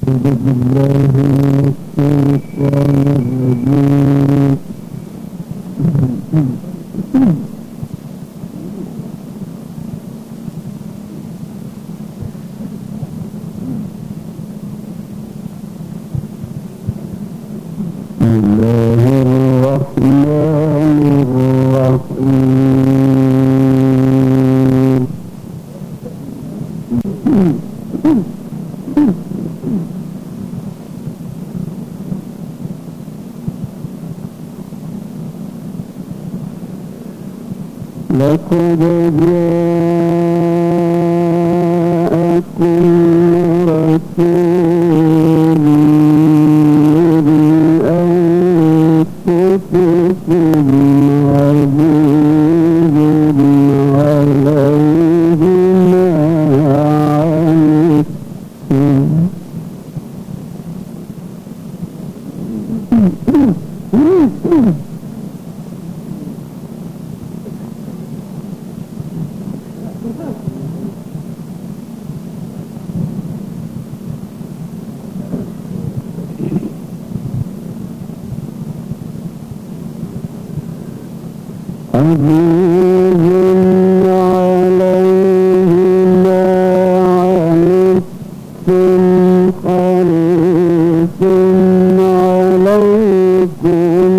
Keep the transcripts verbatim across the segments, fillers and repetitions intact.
بالله من الشيطان الرجيم. بسم الله الرحمن الرحيم. لقد جاءكم رسول من أنفسكم عزيز عليه ما عنتم عزيز عليه ما عنتم حريص عليكم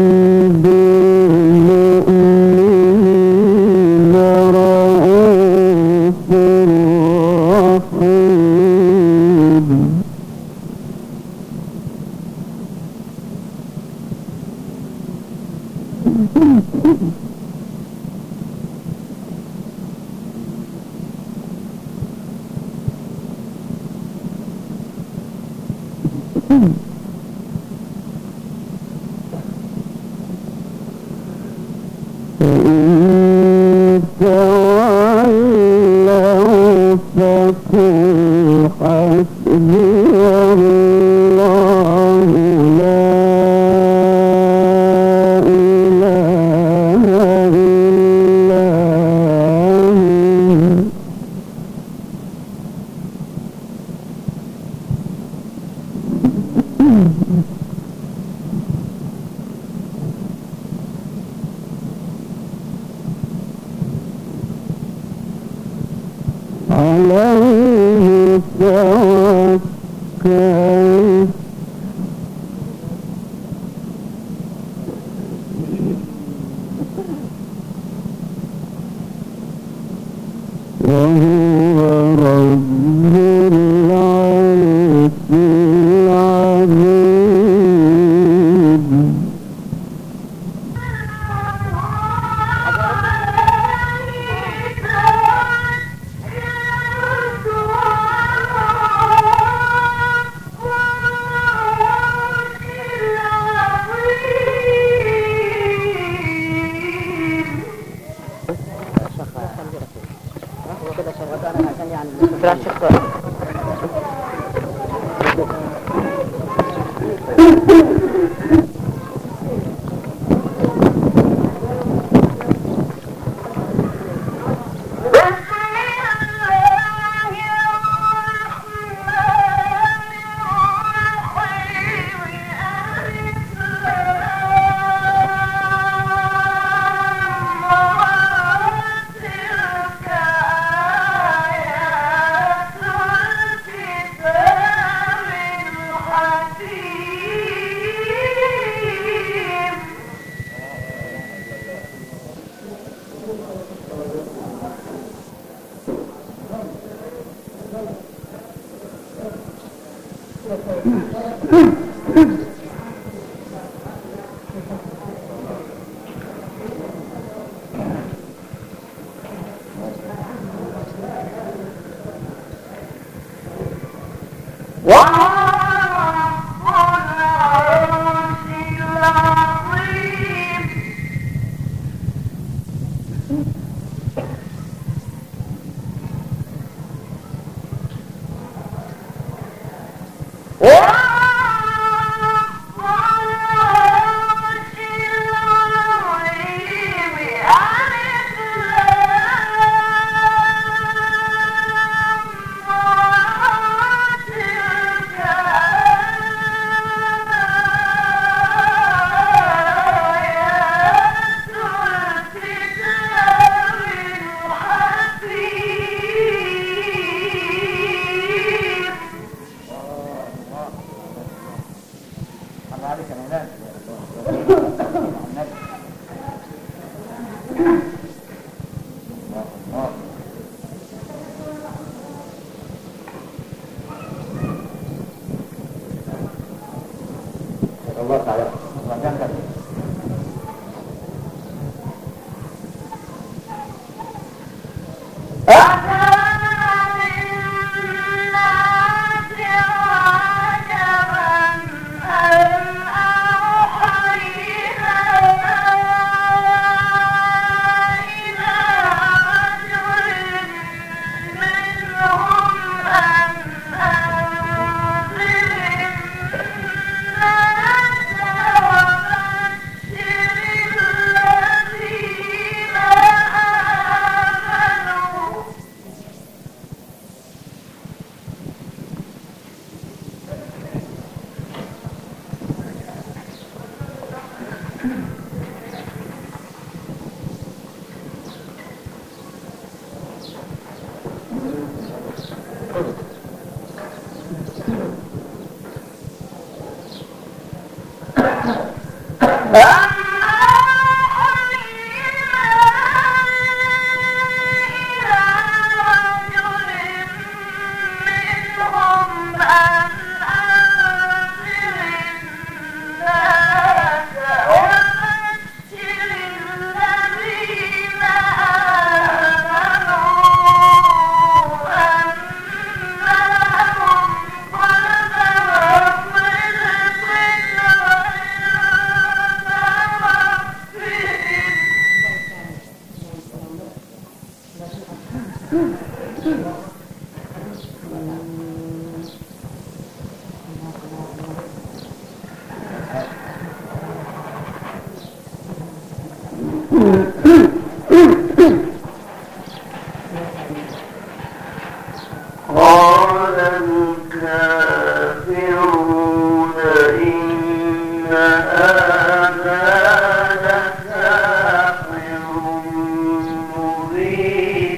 بالمؤمنين رءوف رحيم. فإن تولوا فقل حسبي الله لا إله إلا هو. عليه توكل وهو رب العرش العظيم. Allah Ta'ala mengajarkan. قال الكافرون إن هذا لساحر مبين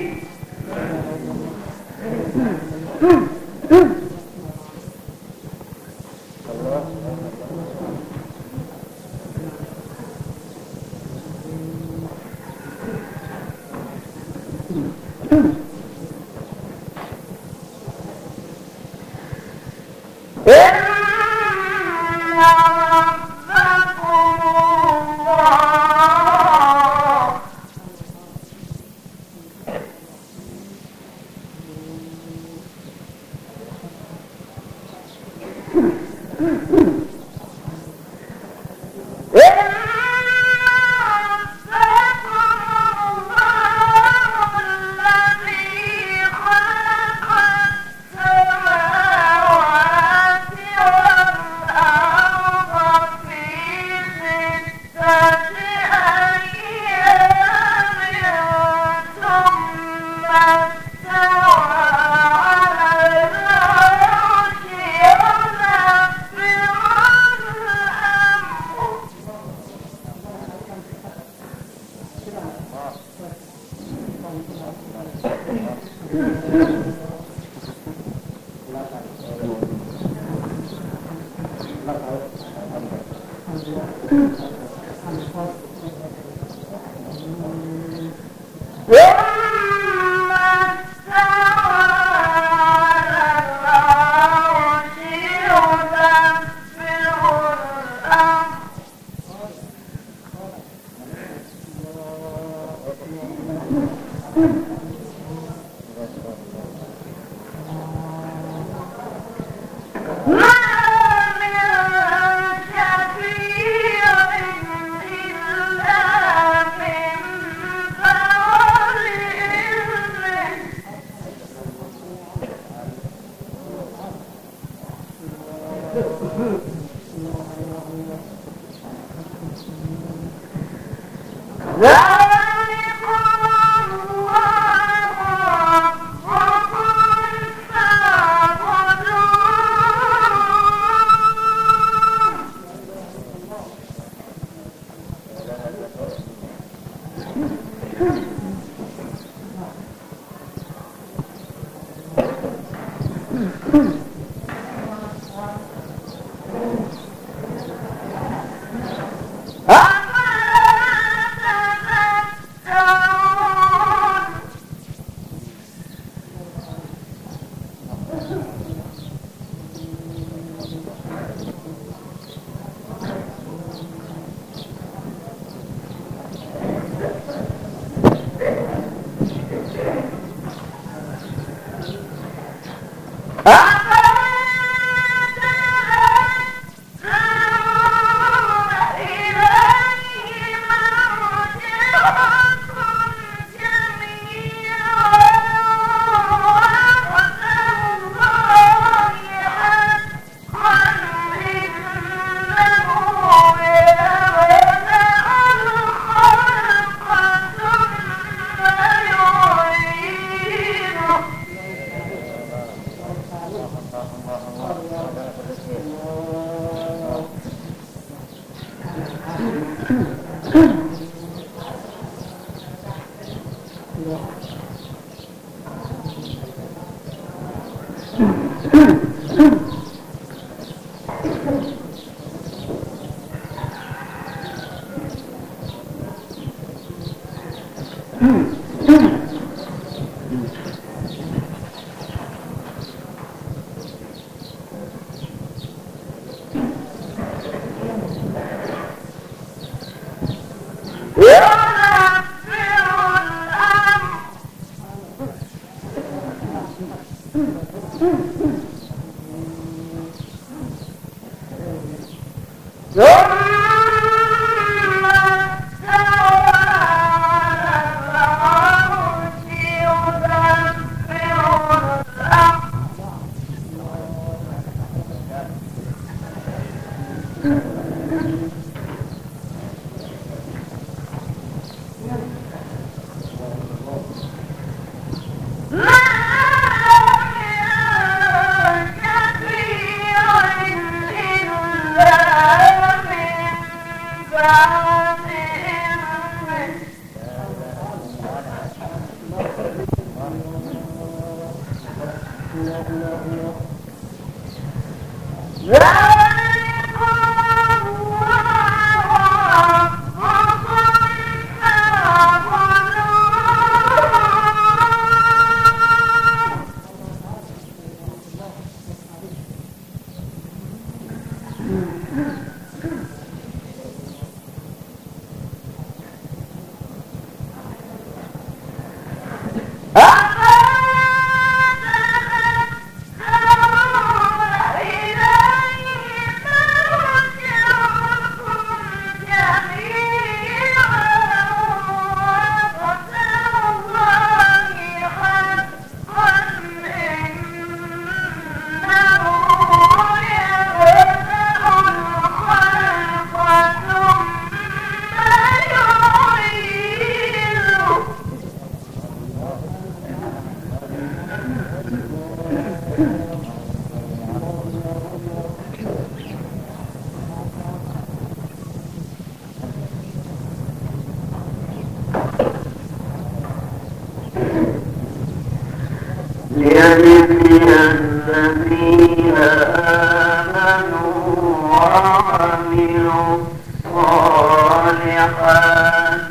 ليجزي الذين آمنوا وعملوا الصالحات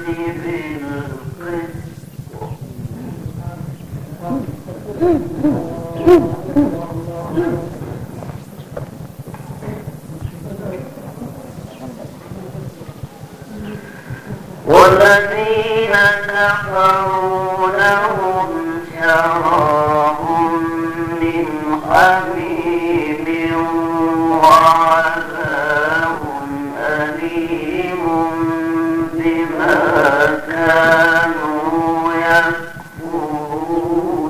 والذين كفروا لهم شراب من حميم وعذاب أليم بما كانوا يكفرون.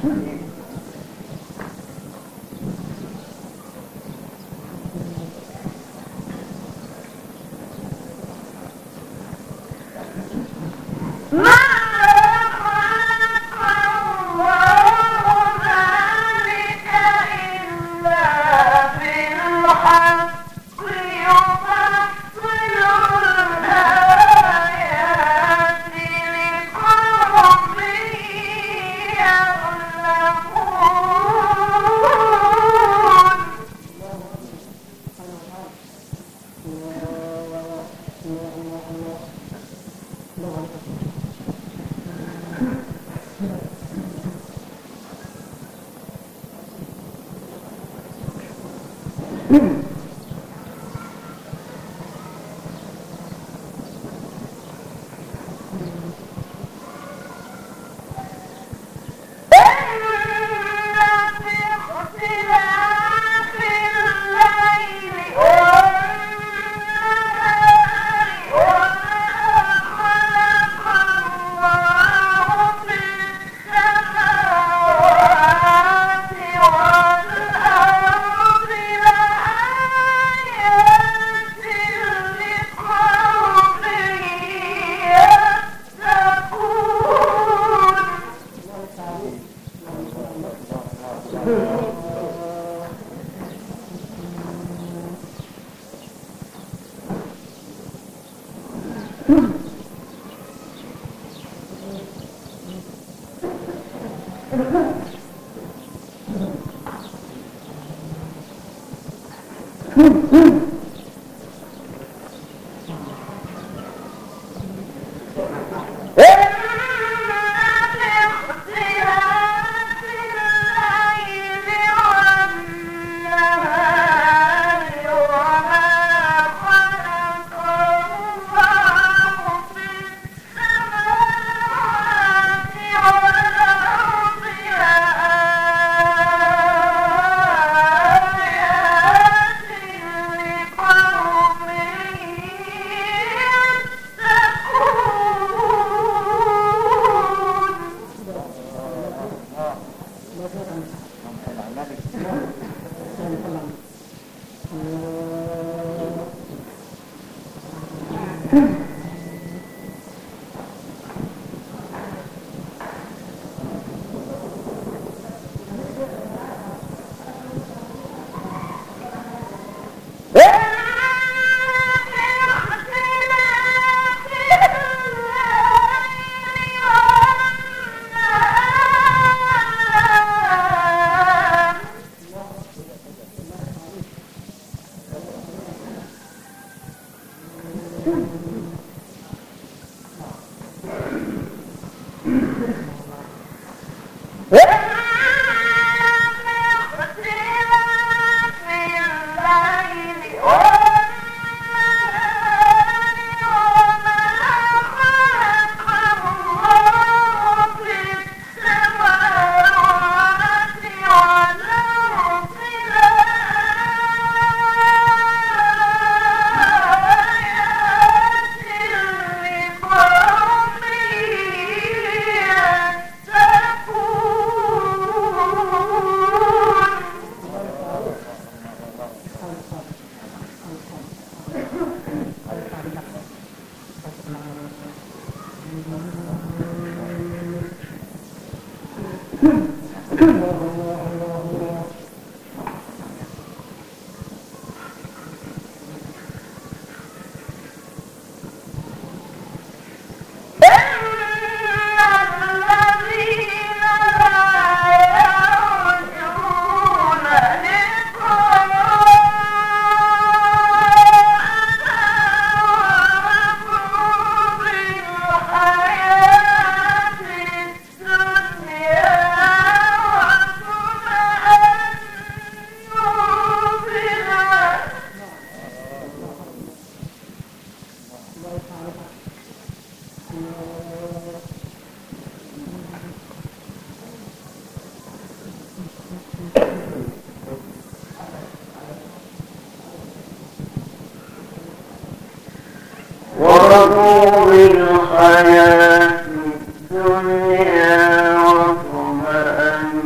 ورضوا بالحياة الدنيا واطمأنوا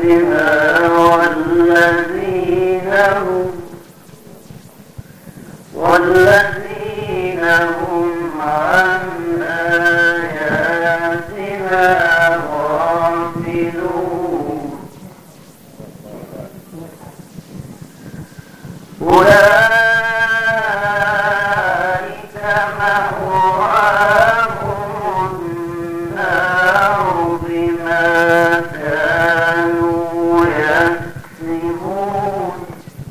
والذين هم والذين هم عن آياتنا غافلون أولئك مأواهم النار بما كانوا يكسبون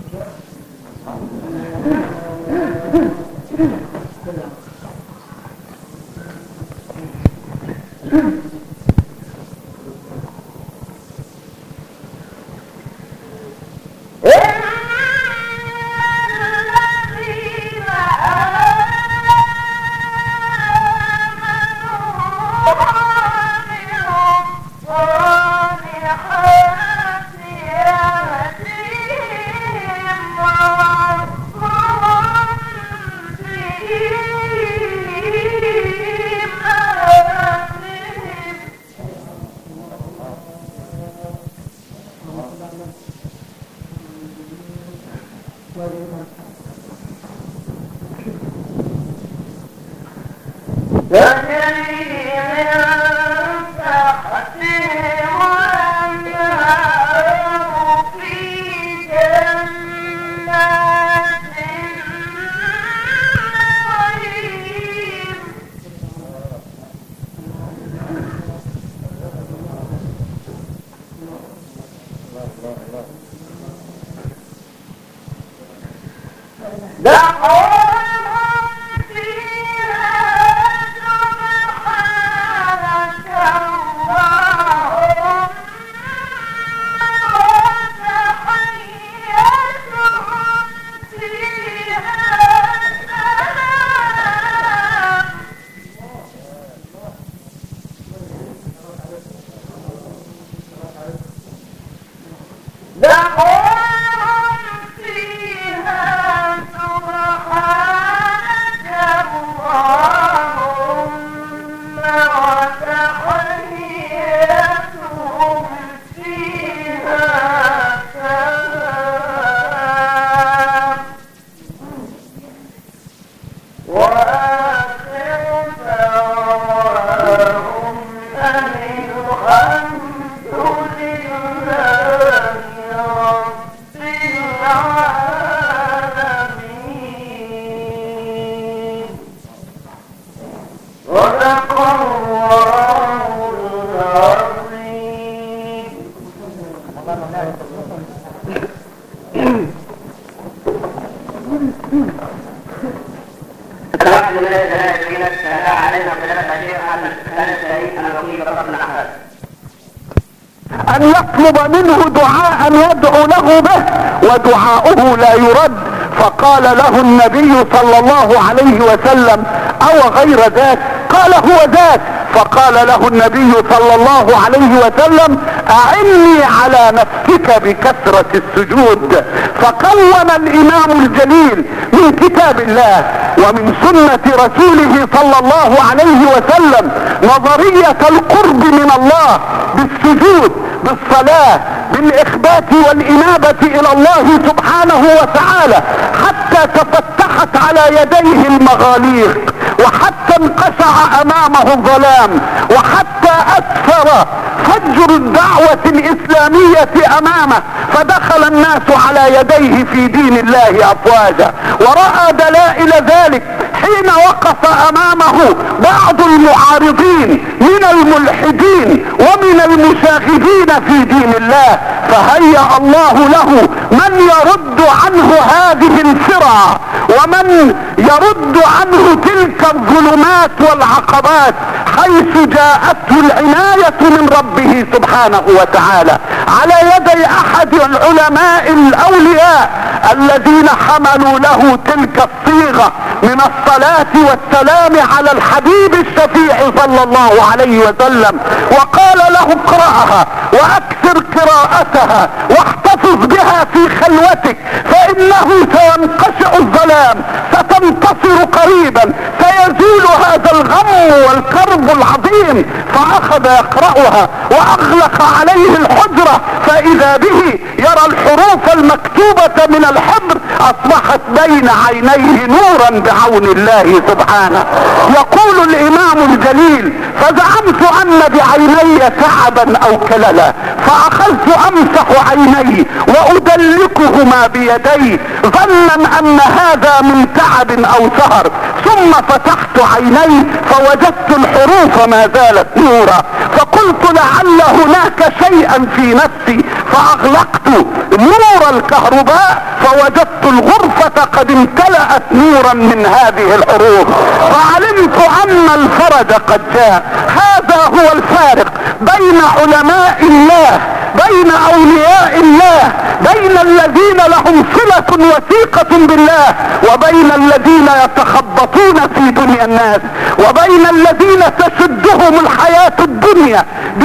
أن يطلب منه دعاء يدعو له به ودعاؤه لا يرد. فقال له النبي صلى الله عليه وسلم: أو غير ذاك؟ قال: هو ذاك. فقال له النبي صلى الله عليه وسلم: أعني على نفسك بكثرة السجود. فقوم الإمام الجليل من كتاب الله ومن سنة رسوله صلى الله عليه وسلم نظرية القرب من الله بالسجود، بالصلاة، بالإخبات والإنابة إلى الله سبحانه وتعالى، حتى تفتحت على يديه المغاليق، وحتى انقشع أمامه الظلام، وحتى أسفر فجر الدعوة الإسلامية أمامه، فدخل الناس على يديه في دين الله أفواجا. ورأى دلائل ذلك حين وقف أمامه بعض المعارضين من الملحدين ومن المشاغبين في دين الله، فهيأ الله له من يرد عنه هذه الفرع، ومن يرد عنه تلك الظلمات والعقبات، حيث جاءته العناية من ربه سبحانه وتعالى على يدي احد العلماء الاولياء الذين حملوا له تلك الصيغة من الصلاة والسلام على الحبيب الشفيع صلى الله عليه وسلم، وقال له: اقرأها واكثر قراءتها واحتفظ بها في خلوتك، فانه سينقشع الظلام، ستنتصر قريبا، سيزول هذا الغم والكرب العظيم. فاخذ يقرأها واغلق عليه الحجرة، فاذا به يرى الحروف المكتوبة من الحبر اصبحت بين عينيه نورا بعون الله سبحانه. يقول الامام الجليل: فزعمت ان بعيني تعبا او كللا، فاخذت امسح عيني وادلكهما بيدي ظنا ان هذا من تعب او سهر، ثم فتحت عيني فوجدت الحروف ما زالت نورا، فقلت لعل هناك شيئا في نفسي، فاغلقت نور الكهرباء فوجدت الغرفة قد امتلأت نورا من هذه الحروف، فعلمت ان الفرج قد جاء. هذا هو الفارق بين علماء الله، بين اولياء الله، بين الذين لهم صلة وثيقة بالله وبين الذين يتخبطون في دنيا الناس، وبين الذين تشدهم الحياة الدنيا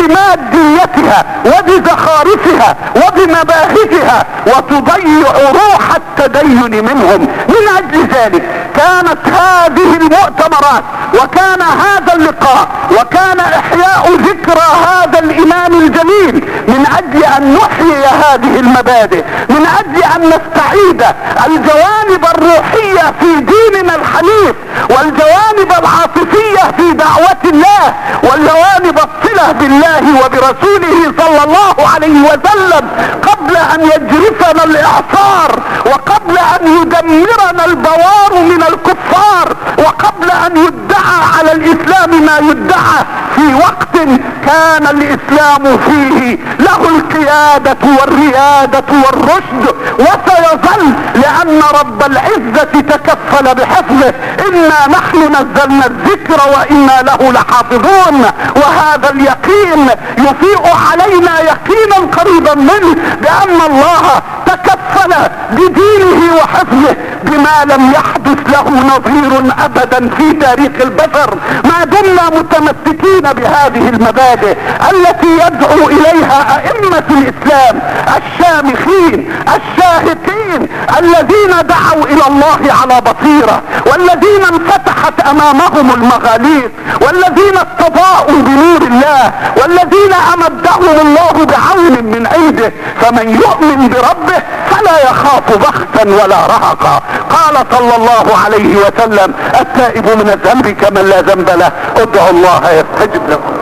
بماديتها وبزخارفها وبمباهجها وتضيع روح التدين منهم. من اجل ذلك كانت هذه المؤتمرات وكان هذا اللقاء وكان احياء ذكرى هذا الامام الجليل من اجل ان نحيي هذه المبادئ، من اجل ان نستعيد الجوانب الروحية في ديننا الحنيف والجوانب العاطفية في دعوة الله والجوانب الصلة بالله وبرسوله صلى الله عليه وسلم قبل ان يجرفنا الاعصار وقبل ان يدمرنا البوار من الكفار وقبل ان يدعى على الاسلام ما يدعى في وقت كان الاسلام فيه له القيادة والريادة والرشد، وسيظل لان رب العزة تكفل بحفظه. انا نحن نزلنا الذكر وانا له لحافظون، وهذا اليقين يفيء علينا يقينا قريبا منه بان الله تكفل بدينه وحفظه بما لم يحدث له نظير ابدا في تاريخ البشر، ما دمنا متمسكين بهذه المبادئ التي يدعو اليها ائمة الاسلام الشامخين الشاهقين الذين دعوا الى الله على بصيرة، والذين انفتحت امامهم المغاليق، والذين استضاءوا بنور الله، والذين امدهم الله بعون من عنده. فمن يؤمن بربه فلا يخاف بخسا ولا رهقا. قال صلى الله عليه وسلم: التائب من الذنب كمن لا ذنب له، ادعوا الله يستجب لكم.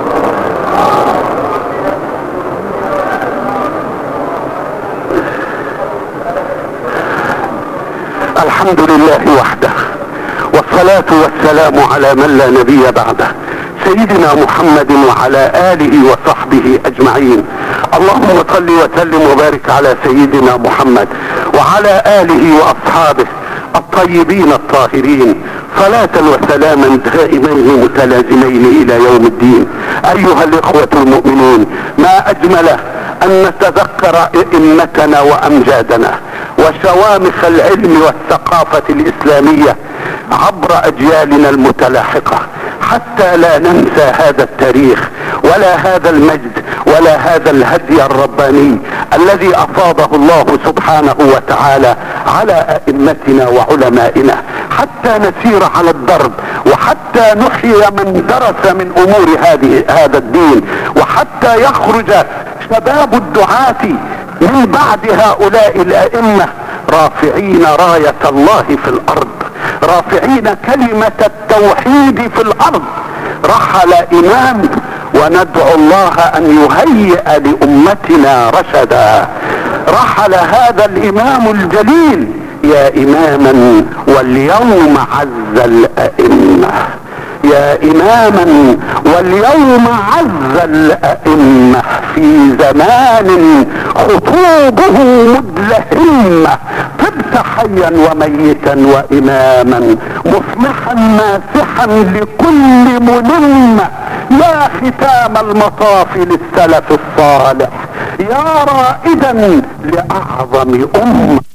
الحمد لله وحده، والصلاة والسلام على من لا نبي بعده، سيدنا محمد وعلى آله وصحبه أجمعين. اللهم صل وسلم وبارك على سيدنا محمد وعلى آله وأصحابه الطيبين الطاهرين، صلاة وسلاما دائمين متلازمين إلى يوم الدين. أيها الإخوة المؤمنون، ما أجمل أن نتذكر ائمتنا وأمجادنا وشوامخ العلم والثقافة الإسلامية عبر أجيالنا المتلاحقة، حتى لا ننسى هذا التاريخ ولا هذا المجد ولا هذا الهدي الرباني الذي أفاضه الله سبحانه وتعالى على أئمتنا وعلمائنا، حتى نسير على الدرب وحتى نحيي من درس من أمور هذه هذا الدين، وحتى يخرج شباب الدعاة من بعد هؤلاء الأئمة رافعين راية الله في الأرض، رافعين كلمة التوحيد في الأرض. رحل إمام وندعو الله أن يهيئ لأمتنا رشدا. رحل هذا الإمام الجليل يا إماما واليوم عز الأئمة، يا إماما واليوم عز الأئمة في زمان خطوبه مدلهمة، طبت حيا وميتا وإماما مصلحا ماسحا لكل ملمة، يا ختام المطاف للسلف الصالح، يا رائدا لأعظم أمة.